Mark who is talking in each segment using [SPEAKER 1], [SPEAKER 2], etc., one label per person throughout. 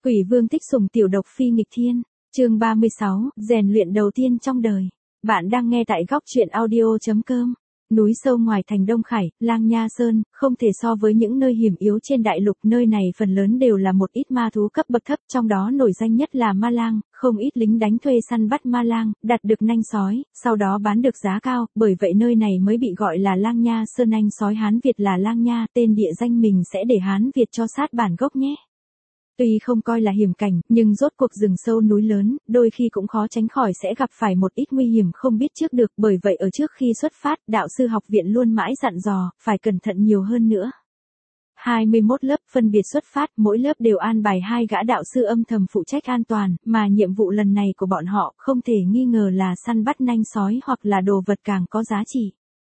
[SPEAKER 1] Quỷ vương tích sủng tiểu độc phi nghịch thiên, chương 36, rèn luyện đầu tiên trong đời. Bạn đang nghe tại góc truyện audio.com. Núi sâu ngoài thành Đông Khải, Lang Nha Sơn, không thể so với những nơi hiểm yếu trên đại lục, nơi này phần lớn đều là một ít ma thú cấp bậc thấp, trong đó nổi danh nhất là ma lang, không ít lính đánh thuê săn bắt ma lang, đạt được nanh sói, sau đó bán được giá cao, bởi vậy nơi này mới bị gọi là Lang Nha Sơn. Nanh sói Hán Việt là Lang Nha, tên địa danh mình sẽ để Hán Việt cho sát bản gốc nhé. Tuy không coi là hiểm cảnh, nhưng rốt cuộc rừng sâu núi lớn, đôi khi cũng khó tránh khỏi sẽ gặp phải một ít nguy hiểm không biết trước được, bởi vậy ở trước khi xuất phát, đạo sư học viện luôn mãi dặn dò, phải cẩn thận nhiều hơn nữa. 21 lớp phân biệt xuất phát, mỗi lớp đều an bài 2 gã đạo sư âm thầm phụ trách an toàn, mà nhiệm vụ lần này của bọn họ không thể nghi ngờ là săn bắt nanh sói hoặc là đồ vật càng có giá trị.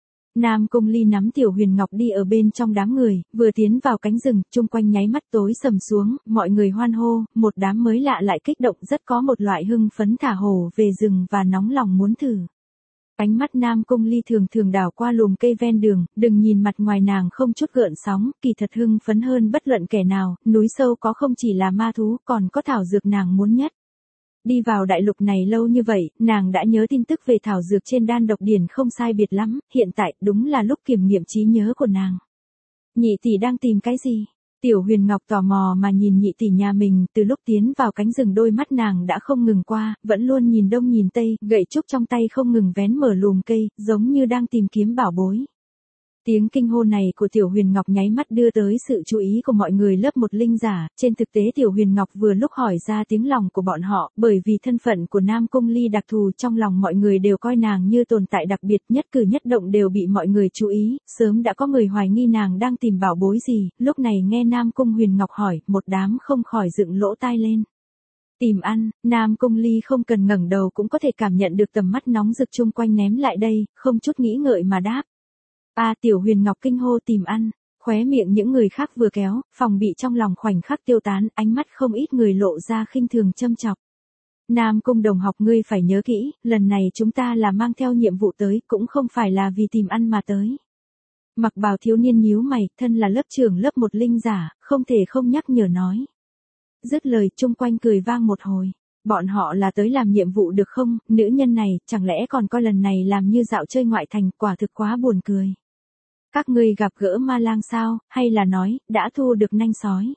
[SPEAKER 1] Nam Cung Ly nắm Tiểu Huyền Ngọc đi ở bên trong đám người, vừa tiến vào cánh rừng, chung quanh nháy mắt tối sầm xuống, mọi người hoan hô, một đám mới lạ lại kích động, rất có một loại hưng phấn thả hổ về rừng và nóng lòng muốn thử. Ánh mắt Nam Cung Ly thường thường đảo qua lùm cây ven đường, đừng nhìn mặt ngoài nàng không chút gợn sóng, kỳ thật hưng phấn hơn bất luận kẻ nào, núi sâu có không chỉ là ma thú, còn có thảo dược nàng muốn nhất. Đi vào đại lục này lâu như vậy, nàng đã nhớ tin tức về thảo dược trên đan độc điển không sai biệt lắm, hiện tại đúng là lúc kiểm nghiệm trí nhớ của nàng. Nhị tỷ đang tìm cái gì? Tiểu Huyền Ngọc tò mò mà nhìn nhị tỷ nhà mình, từ lúc tiến vào cánh rừng đôi mắt nàng đã không ngừng qua, vẫn luôn nhìn đông nhìn tây, gậy trúc trong tay không ngừng vén mở lùm cây, giống như đang tìm kiếm bảo bối. Tiếng kinh hô này của Tiểu Huyền Ngọc nháy mắt đưa tới sự chú ý của mọi người lớp một linh giả, trên thực tế Tiểu Huyền Ngọc vừa lúc hỏi ra tiếng lòng của bọn họ, bởi vì thân phận của Nam Cung Ly đặc thù trong lòng mọi người đều coi nàng như tồn tại đặc biệt, nhất cử nhất động đều bị mọi người chú ý, sớm đã có người hoài nghi nàng đang tìm bảo bối gì, lúc này nghe Nam Cung Huyền Ngọc hỏi, một đám không khỏi dựng lỗ tai lên. Tìm ăn, Nam Cung Ly không cần ngẩng đầu cũng có thể cảm nhận được tầm mắt nóng rực chung quanh ném lại đây, không chút nghĩ ngợi mà đáp. Tiểu Huyền Ngọc kinh hô tìm ăn, khóe miệng những người khác vừa kéo, phòng bị trong lòng khoảnh khắc tiêu tán, ánh mắt không ít người lộ ra khinh thường châm chọc. Nam Cung đồng học ngươi phải nhớ kỹ, lần này chúng ta là mang theo nhiệm vụ tới, cũng không phải là vì tìm ăn mà tới. Mặc bào thiếu niên nhíu mày, thân là lớp trưởng lớp một linh giả, không thể không nhắc nhở nói. Dứt lời chung quanh cười vang một hồi. Bọn họ là tới làm nhiệm vụ được không, nữ nhân này, chẳng lẽ còn coi lần này làm như dạo chơi ngoại thành, quả thực quá buồn cười. Các ngươi gặp gỡ ma lang sao, hay là nói, đã thu được nanh sói?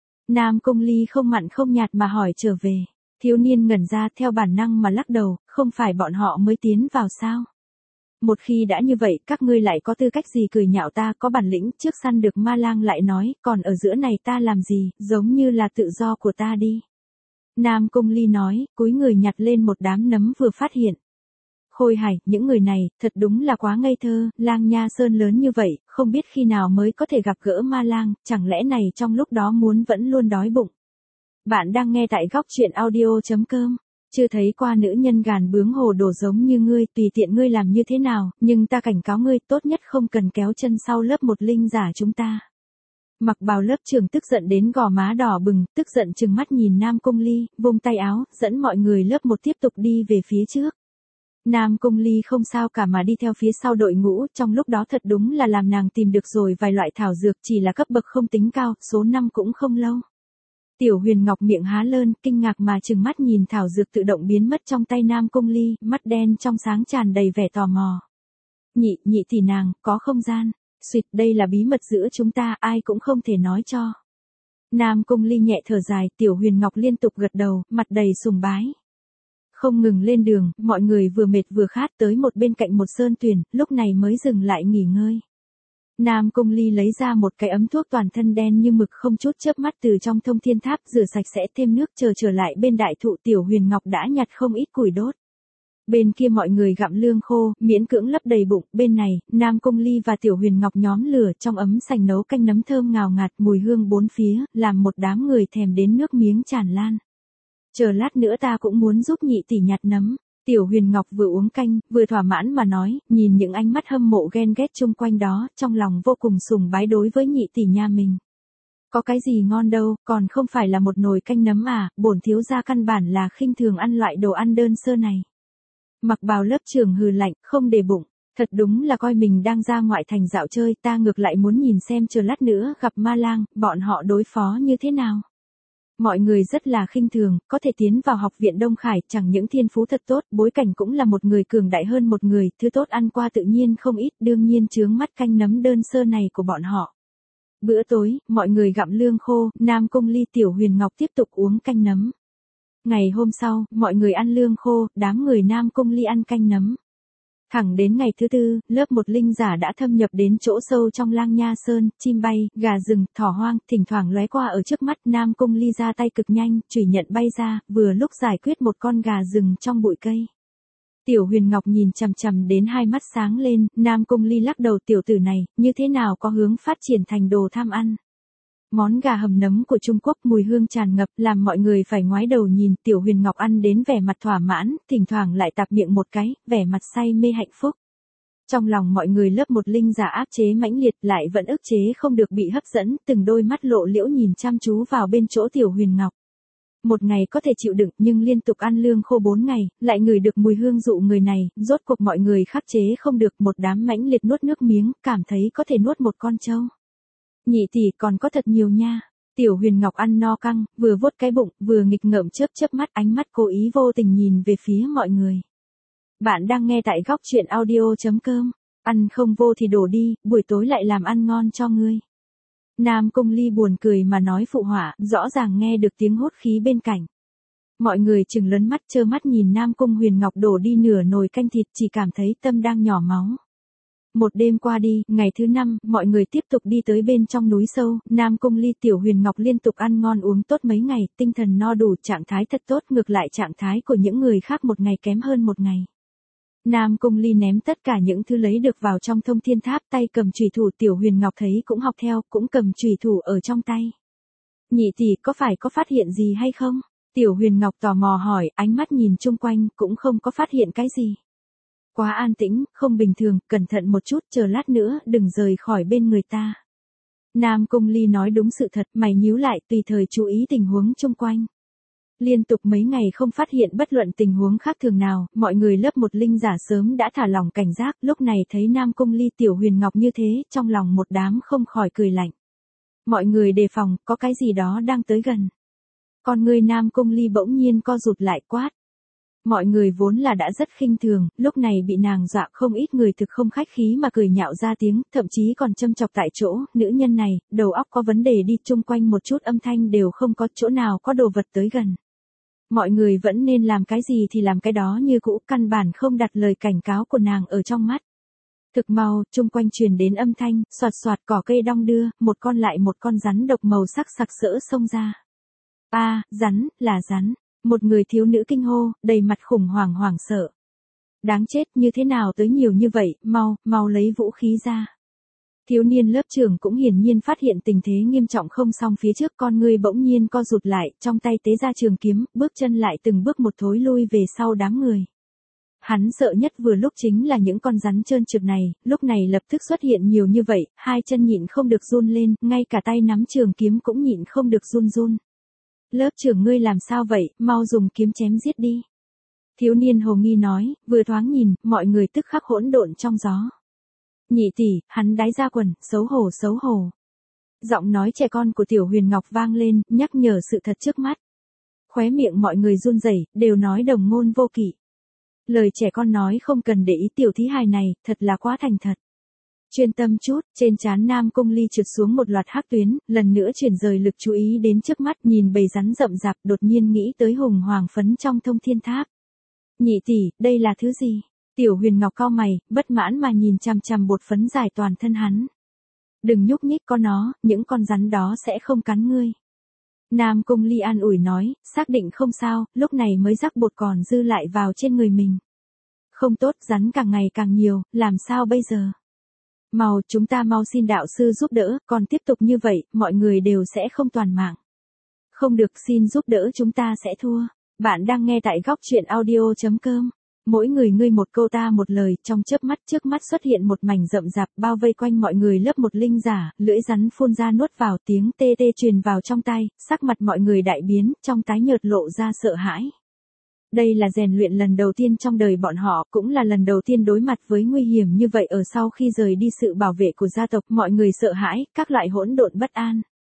[SPEAKER 1] Nam Cung Ly không mặn không nhạt mà hỏi trở về. Thiếu niên ngẩn ra theo bản năng mà lắc đầu, không phải bọn họ mới tiến vào sao? Một khi đã như vậy, các ngươi lại có tư cách gì cười nhạo ta, có bản lĩnh, trước săn được ma lang lại nói, còn ở giữa này ta làm gì, giống như là tự do của ta đi. Nam Cung Ly nói, cúi người nhặt lên một đám nấm vừa phát hiện. Khôi hài, những người này, thật đúng là quá ngây thơ, Lang Nha Sơn lớn như vậy, không biết khi nào mới có thể gặp gỡ ma lang, chẳng lẽ này trong lúc đó muốn vẫn luôn đói bụng. Bạn đang nghe tại góc truyện audio.com, chưa thấy qua nữ nhân gàn bướng hồ đồ giống như ngươi, tùy tiện ngươi làm như thế nào, nhưng ta cảnh cáo ngươi, tốt nhất không cần kéo chân sau lớp một linh giả chúng ta. Mặc bào lớp trưởng tức giận đến gò má đỏ bừng, tức giận trừng mắt nhìn Nam Cung Ly, vung tay áo, dẫn mọi người lớp một tiếp tục đi về phía trước. Nam Cung Ly không sao cả mà đi theo phía sau đội ngũ, trong lúc đó thật đúng là làm nàng tìm được rồi vài loại thảo dược, chỉ là cấp bậc không tính cao, số năm cũng không lâu. Tiểu Huyền Ngọc miệng há lơn, kinh ngạc mà trừng mắt nhìn thảo dược tự động biến mất trong tay Nam Cung Ly, mắt đen trong sáng tràn đầy vẻ tò mò. Nhị tỷ nàng, có không gian. Xuyệt, đây là bí mật giữa chúng ta, ai cũng không thể nói cho. Nam Cung Ly nhẹ thở dài, Tiểu Huyền Ngọc liên tục gật đầu, mặt đầy sùng bái. Không ngừng lên đường, mọi người vừa mệt vừa khát tới một bên cạnh một sơn tuyền, lúc này mới dừng lại nghỉ ngơi. Nam Cung Ly lấy ra một cái ấm thuốc toàn thân đen như mực không chút chớp mắt từ trong thông thiên tháp, rửa sạch sẽ thêm nước, trở lại bên đại thụ. Tiểu Huyền Ngọc đã nhặt không ít củi đốt. Bên kia mọi người gặm lương khô, miễn cưỡng lấp đầy bụng, bên này, Nam Cung Ly và Tiểu Huyền Ngọc nhóm lửa trong ấm sành nấu canh nấm thơm ngào ngạt, mùi hương bốn phía, làm một đám người thèm đến nước miếng tràn lan. Chờ lát nữa ta cũng muốn giúp nhị tỷ nhặt nấm. Tiểu Huyền Ngọc vừa uống canh, vừa thỏa mãn mà nói, nhìn những ánh mắt hâm mộ ghen ghét chung quanh đó, trong lòng vô cùng sùng bái đối với nhị tỷ nhà mình. Có cái gì ngon đâu, còn không phải là một nồi canh nấm à, bổn thiếu gia căn bản là khinh thường ăn loại đồ ăn đơn sơ này. Mặc bào lớp trưởng hừ lạnh, không để bụng, thật đúng là coi mình đang ra ngoại thành dạo chơi, ta ngược lại muốn nhìn xem chờ lát nữa gặp ma lang, bọn họ đối phó như thế nào. Mọi người rất là khinh thường, có thể tiến vào học viện Đông Khải chẳng những thiên phú thật tốt, bối cảnh cũng là một người cường đại hơn một người, thứ tốt ăn qua tự nhiên không ít, đương nhiên chướng mắt canh nấm đơn sơ này của bọn họ. Bữa tối, mọi người gặm lương khô, Nam Cung Ly Tiểu Huyền Ngọc tiếp tục uống canh nấm. Ngày hôm sau, mọi người ăn lương khô, đám người Nam Cung Ly ăn canh nấm. Thẳng đến ngày thứ tư, lớp một linh giả đã thâm nhập đến chỗ sâu trong Lang Nha Sơn, chim bay, gà rừng, thỏ hoang, thỉnh thoảng lóe qua ở trước mắt Nam Cung Ly ra tay cực nhanh, chủy nhận bay ra, vừa lúc giải quyết một con gà rừng trong bụi cây. Tiểu Huyền Ngọc nhìn chằm chằm đến hai mắt sáng lên, Nam Cung Ly lắc đầu tiểu tử này, như thế nào có hướng phát triển thành đồ tham ăn. Món gà hầm nấm của Trung Quốc mùi hương tràn ngập làm mọi người phải ngoái đầu nhìn Tiểu Huyền Ngọc ăn đến vẻ mặt thỏa mãn, thỉnh thoảng lại tạp miệng một cái, vẻ mặt say mê hạnh phúc. Trong lòng mọi người lớp một linh giả áp chế mãnh liệt lại vẫn ức chế không được bị hấp dẫn, từng đôi mắt lộ liễu nhìn chăm chú vào bên chỗ Tiểu Huyền Ngọc. Một ngày có thể chịu đựng nhưng liên tục ăn lương khô 4 ngày, lại ngửi được mùi hương dụ người này, rốt cuộc mọi người khắc chế không được một đám mãnh liệt nuốt nước miếng, cảm thấy có thể nuốt một con trâu. Nhị tỷ còn có thật nhiều nha. Tiểu Huyền Ngọc ăn no căng, vừa vuốt cái bụng, vừa nghịch ngợm chớp chớp mắt ánh mắt cố ý vô tình nhìn về phía mọi người. Bạn đang nghe tại góc truyện audio.com. Ăn không vô thì đổ đi, buổi tối lại làm ăn ngon cho ngươi. Nam Cung Ly buồn cười mà nói phụ họa, rõ ràng nghe được tiếng hốt khí bên cạnh. Mọi người trừng lớn mắt trơ mắt nhìn Nam Cung Huyền Ngọc đổ đi nửa nồi canh thịt chỉ cảm thấy tâm đang nhỏ máu. Một đêm qua đi, ngày thứ 5, mọi người tiếp tục đi tới bên trong núi sâu, Nam Cung Ly Tiểu Huyền Ngọc liên tục ăn ngon uống tốt mấy ngày, tinh thần no đủ, trạng thái thật tốt, ngược lại trạng thái của những người khác một ngày kém hơn một ngày. Nam Cung Ly ném tất cả những thứ lấy được vào trong thông thiên tháp, tay cầm chùy thủ Tiểu Huyền Ngọc thấy cũng học theo, cũng cầm chùy thủ ở trong tay. Nhị tỷ có phải có phát hiện gì hay không? Tiểu Huyền Ngọc tò mò hỏi, ánh mắt nhìn chung quanh, cũng không có phát hiện cái gì. Quá an tĩnh, không bình thường, cẩn thận một chút, chờ lát nữa, đừng rời khỏi bên người ta. Nam Cung Ly nói đúng sự thật, mày nhíu lại, tùy thời chú ý tình huống chung quanh. Liên tục mấy ngày không phát hiện bất luận tình huống khác thường nào, mọi người lớp một linh giả sớm đã thả lỏng cảnh giác, lúc này thấy Nam Cung Ly Tiểu Huyền Ngọc như thế, trong lòng một đám không khỏi cười lạnh. Mọi người đề phòng, có cái gì đó đang tới gần. Con người Nam Cung Ly bỗng nhiên co rụt lại quát. Mọi người vốn là đã rất khinh thường, lúc này bị nàng dọa không ít người thực không khách khí mà cười nhạo ra tiếng, thậm chí còn châm chọc tại chỗ, nữ nhân này, đầu óc có vấn đề đi, chung quanh một chút âm thanh đều không có, chỗ nào có đồ vật tới gần. Mọi người vẫn nên làm cái gì thì làm cái đó như cũ, căn bản không đặt lời cảnh cáo của nàng ở trong mắt. Thực mau, chung quanh truyền đến âm thanh, xoạt xoạt cỏ cây đong đưa, một con lại một con rắn độc màu sắc sặc sỡ xông ra. Rắn, là rắn. Một người thiếu nữ kinh hô, đầy mặt khủng hoảng hoảng sợ. Đáng chết, như thế nào tới nhiều như vậy, mau lấy vũ khí ra. Thiếu niên lớp trưởng cũng hiển nhiên phát hiện tình thế nghiêm trọng không xong phía trước con người bỗng nhiên co rụt lại, trong tay tế ra trường kiếm, bước chân lại từng bước một thối lui về sau đám người. Hắn sợ nhất vừa lúc chính là những con rắn trơn trượt này, lúc này lập tức xuất hiện nhiều như vậy, hai chân nhịn không được run lên, ngay cả tay nắm trường kiếm cũng nhịn không được run. Lớp trưởng ngươi làm sao vậy, mau dùng kiếm chém giết đi. Thiếu niên hồ nghi nói, vừa thoáng nhìn, mọi người tức khắc hỗn độn trong gió. Nhị tỷ, hắn đái ra quần, xấu hổ. Giọng nói trẻ con của Tiểu Huyền Ngọc vang lên, nhắc nhở sự thật trước mắt. Khóe miệng mọi người run rẩy, đều nói đồng ngôn vô kỵ. Lời trẻ con nói không cần để ý tiểu thí hài này, thật là quá thành thật. Chuyên tâm chút, trên trán Nam Cung Ly trượt xuống một loạt hắc tuyến, lần nữa chuyển rời lực chú ý đến trước mắt, nhìn bầy rắn rậm rạp, đột nhiên nghĩ tới hùng hoàng phấn trong thông thiên tháp. Nhị tỷ, đây là thứ gì? Tiểu Huyền Ngọc cau mày, bất mãn mà nhìn chằm chằm bột phấn dài toàn thân hắn. Đừng nhúc nhích con nó, những con rắn đó sẽ không cắn ngươi. Nam Cung Ly an ủi nói, xác định không sao, lúc này mới rắc bột còn dư lại vào trên người mình. Không tốt, rắn càng ngày càng nhiều, làm sao bây giờ? Chúng ta mau xin đạo sư giúp đỡ, còn tiếp tục như vậy, mọi người đều sẽ không toàn mạng. Không được, xin giúp đỡ chúng ta sẽ thua. Bạn đang nghe tại góc truyện audio.com. Mỗi người ngươi một câu ta một lời, trong chớp mắt trước mắt xuất hiện một mảnh rậm rạp bao vây quanh mọi người lớp một linh giả, lưỡi rắn phun ra nuốt vào, tiếng tê tê truyền vào trong tai, sắc mặt mọi người đại biến, trong tái nhợt lộ ra sợ hãi. Đây là rèn luyện lần đầu tiên trong đời bọn họ, cũng là lần đầu tiên đối mặt với nguy hiểm như vậy ở sau khi rời đi sự bảo vệ của gia tộc, mọi người sợ hãi, các loại hỗn độn bất an.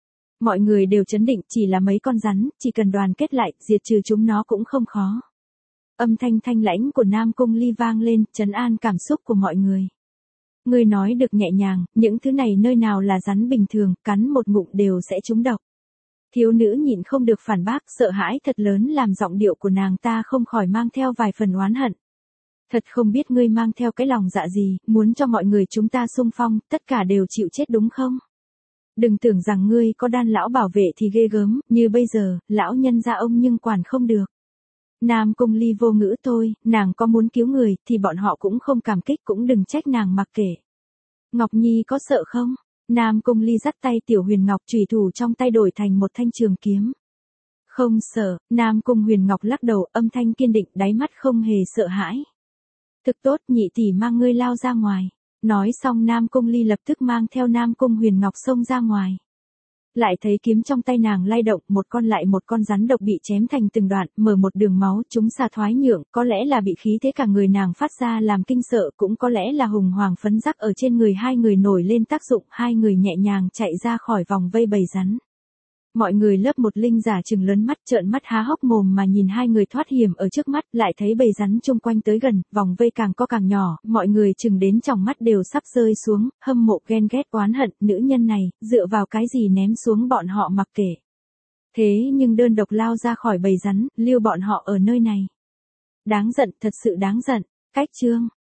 [SPEAKER 1] Mọi người đều chấn định, chỉ là mấy con rắn, chỉ cần đoàn kết lại, diệt trừ chúng nó cũng không khó. Âm thanh thanh lãnh của Nam Cung Ly vang lên, trấn an cảm xúc của mọi người. Ngươi nói được nhẹ nhàng, những thứ này nơi nào là rắn bình thường, cắn một ngụm đều sẽ trúng độc. Thiếu nữ nhịn không được phản bác, sợ hãi thật lớn làm giọng điệu của nàng ta không khỏi mang theo vài phần oán hận. Thật không biết ngươi mang theo cái lòng dạ gì, muốn cho mọi người chúng ta xung phong, tất cả đều chịu chết đúng không? Đừng tưởng rằng ngươi có đan lão bảo vệ thì ghê gớm, như bây giờ, lão nhân gia ông nhưng quản không được. Nam Cung Ly vô ngữ thôi, nàng có muốn cứu người thì bọn họ cũng không cảm kích, cũng đừng trách nàng mặc kệ. Ngọc Nhi có sợ không? Nam Cung Ly dắt tay Tiểu Huyền Ngọc, chủy thủ trong tay đổi thành một thanh trường kiếm. Không sợ, Nam Cung Huyền Ngọc lắc đầu, âm thanh kiên định, đáy mắt không hề sợ hãi. Thực tốt, nhị tỷ mang ngươi lao ra ngoài. Nói xong Nam Cung Ly lập tức mang theo Nam Cung Huyền Ngọc xông ra ngoài. Lại thấy kiếm trong tay nàng lay động, một con lại một con rắn độc bị chém thành từng đoạn, mở một đường máu, chúng xà thoái nhượng, có lẽ là bị khí thế cả người nàng phát ra làm kinh sợ, cũng có lẽ là hùng hoàng phấn rắc ở trên người hai người nổi lên tác dụng, hai người nhẹ nhàng chạy ra khỏi vòng vây bầy rắn. Mọi người lớp một linh giả trừng lớn mắt, trợn mắt há hốc mồm mà nhìn hai người thoát hiểm ở trước mắt, lại thấy bầy rắn chung quanh tới gần, vòng vây càng có càng nhỏ, mọi người chừng đến tròng mắt đều sắp rơi xuống, hâm mộ ghen ghét oán hận, nữ nhân này, dựa vào cái gì ném xuống bọn họ mặc kệ. Thế nhưng đơn độc lao ra khỏi bầy rắn, lưu bọn họ ở nơi này. Đáng giận, thật sự đáng giận. Cách chương